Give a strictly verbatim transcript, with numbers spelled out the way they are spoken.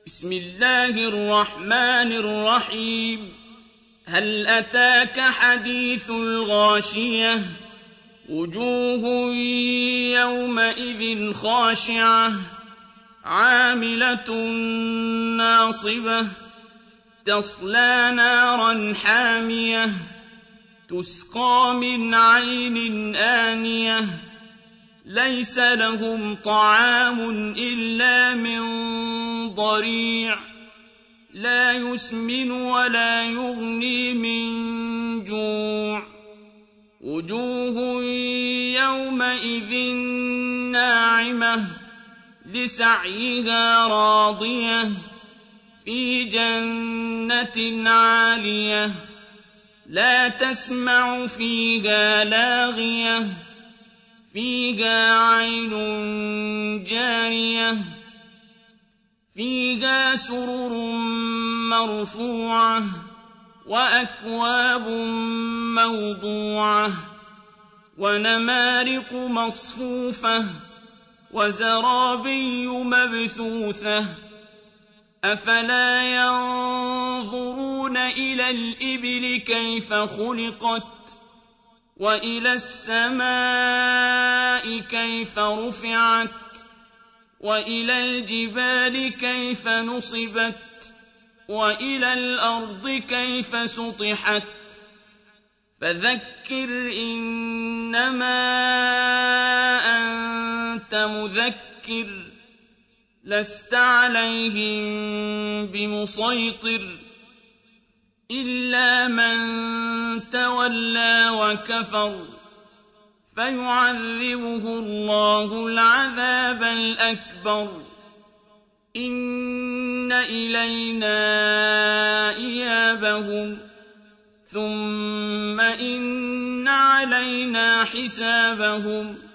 بسم الله الرحمن الرحيم هل أتاك حديث الغاشية وجوه يومئذ خاشعة عاملة ناصبة تصلى نارا حامية تسقى من عين آنية ليس لهم طعام إلا من ضريع لا يسمن ولا يغني من جوع وجوه يومئذ ناعمة لسعيها راضية في جنة عالية لا تسمع فيها لاغية فيها عين جارية فيها سرر مرفوعة وأكواب موضوعة ونمارق مصفوفة وزرابي مبثوثة أفلا ينظرون إلى الإبل كيف خلقت وإلى السماء كيف رفعت وإلى الجبال كيف نصبت وإلى الأرض كيف سطحت فذكر إنما أنت مذكر لست عليهم بمسيطر إلا من تولى وكفر فيعذبه الله العذاب الأكبر إن إلينا إيابهم ثم إن علينا حسابهم